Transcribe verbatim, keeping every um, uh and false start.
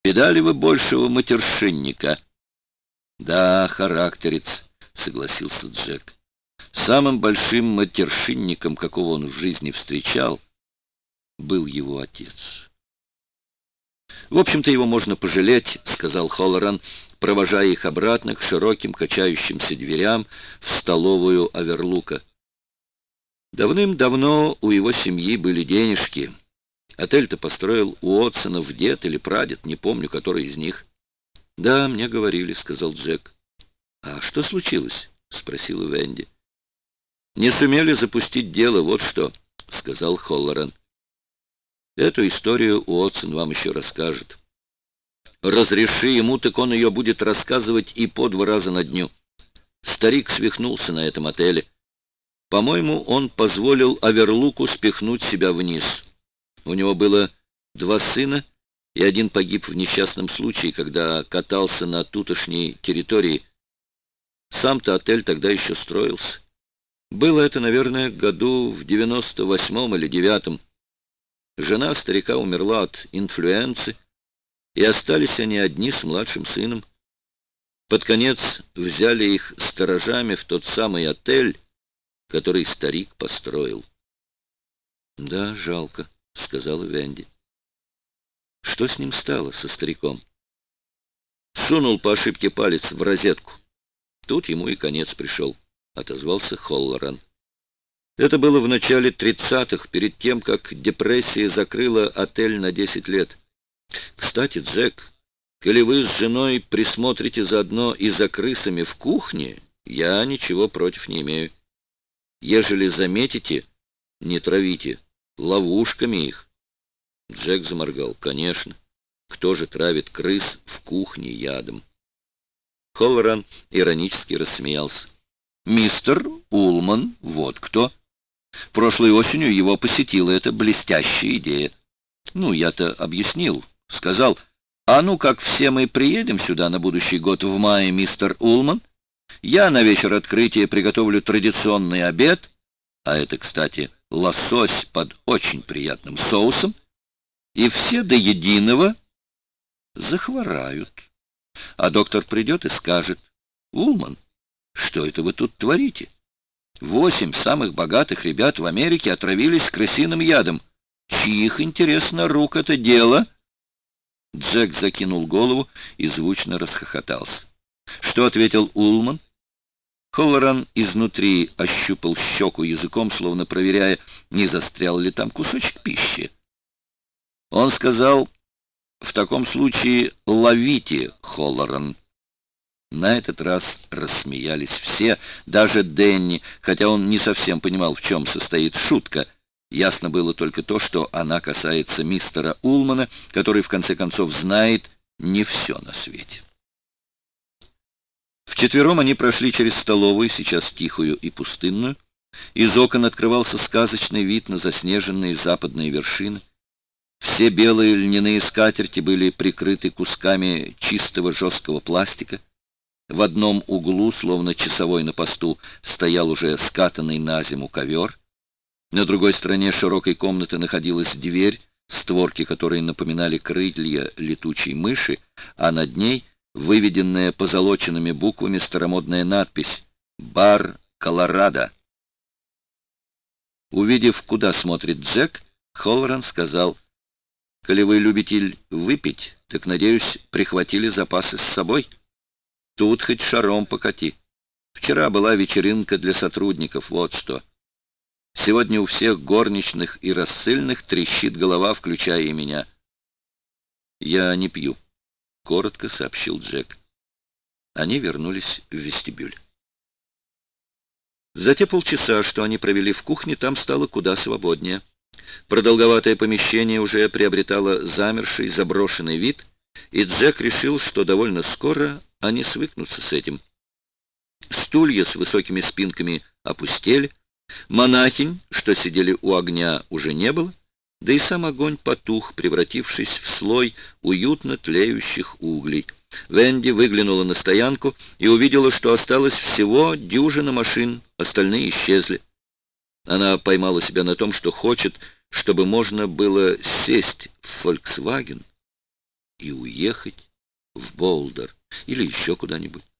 Видали вы большего матершинника? Да, характерец, согласился Джек. Самым большим матершинником, какого он в жизни встречал, был его отец. «В общем-то, его можно пожалеть», — сказал Холлоран, провожая их обратно к широким качающимся дверям в столовую Оверлука. Давным-давно у его семьи были денежки. Отель-то построил Уотсонов дед или прадед, не помню, который из них. «Да, мне говорили», — сказал Джек. «А что случилось?» — спросила Венди. «Не сумели запустить дело, вот что», — сказал Холлоран. «Эту историю Уотсон вам еще расскажет. Разреши ему, так он ее будет рассказывать и по два раза на дню. Старик свихнулся на этом отеле. По-моему, он позволил Оверлуку спихнуть себя вниз. У него было два сына, и один погиб в несчастном случае, когда катался на тутошней территории. Сам-то отель тогда еще строился. Было это, наверное, году в девяносто восьмом или девятом. Жена старика умерла от инфлюенции, и остались они одни с младшим сыном. Под конец взяли их сторожами в тот самый отель, который старик построил. «Да, жалко», — сказала Венди. «Что с ним стало, со стариком?» «Сунул по ошибке палец в розетку. Тут ему и конец пришел», — отозвался Холлоран. «Это было в начале тридцатых, перед тем, как депрессия закрыла отель на десять лет. Кстати, Джек, коли вы с женой присмотрите заодно и за крысами в кухне, я ничего против не имею. Ежели заметите, не травите, ловушками их». Джек заморгал. «Конечно. Кто же травит крыс в кухне ядом?» Холлоран иронически рассмеялся. «Мистер Улман, вот кто. Прошлой осенью его посетила эта блестящая идея. Ну, я-то объяснил, сказал, а ну как все мы приедем сюда на будущий год в мае, мистер Улман, я на вечер открытия приготовлю традиционный обед, а это, кстати, лосось под очень приятным соусом, и все до единого захворают. А доктор придет и скажет: Улман, что это вы тут творите? Восемь самых богатых ребят в Америке отравились крысиным ядом. Чьих, интересно, рук это дело?» Джек закинул голову и звучно расхохотался. Что ответил Улман? Холлоран изнутри ощупал щеку языком, словно проверяя, не застрял ли там кусочек пищи. Он сказал: «В таком случае ловите, Холлоран». На этот раз рассмеялись все, даже Дэнни, хотя он не совсем понимал, в чем состоит шутка. Ясно было только то, что она касается мистера Улмана, который, в конце концов, знает не все на свете. Вчетвером они прошли через столовую, сейчас тихую и пустынную. Из окон открывался сказочный вид на заснеженные западные вершины. Все белые льняные скатерти были прикрыты кусками чистого жесткого пластика. В одном углу, словно часовой на посту, стоял уже скатанный на зиму ковер. На другой стороне широкой комнаты находилась дверь, створки которой напоминали крылья летучей мыши, а над ней выведенная позолоченными буквами старомодная надпись «Бар Колорадо». Увидев, куда смотрит Джек, Холлоран сказал: «Коли вы любитель выпить, так, надеюсь, прихватили запасы с собой? Тут хоть шаром покати. Вчера была вечеринка для сотрудников, вот что. Сегодня у всех горничных и рассыльных трещит голова, включая и меня». «Я не пью», — коротко сообщил Джек. Они вернулись в вестибюль. За те полчаса, что они провели в кухне, там стало куда свободнее. Продолговатое помещение уже приобретало замерший, заброшенный вид, и Джек решил, что довольно скоро они свыкнутся с этим. Стулья с высокими спинками опустели, монахинь, что сидели у огня, уже не было, да и сам огонь потух, превратившись в слой уютно тлеющих углей. Венди выглянула на стоянку и увидела, что осталось всего дюжина машин, остальные исчезли. Она поймала себя на том, что хочет, чтобы можно было сесть в «Фольксваген» и уехать в Болдер или еще куда-нибудь.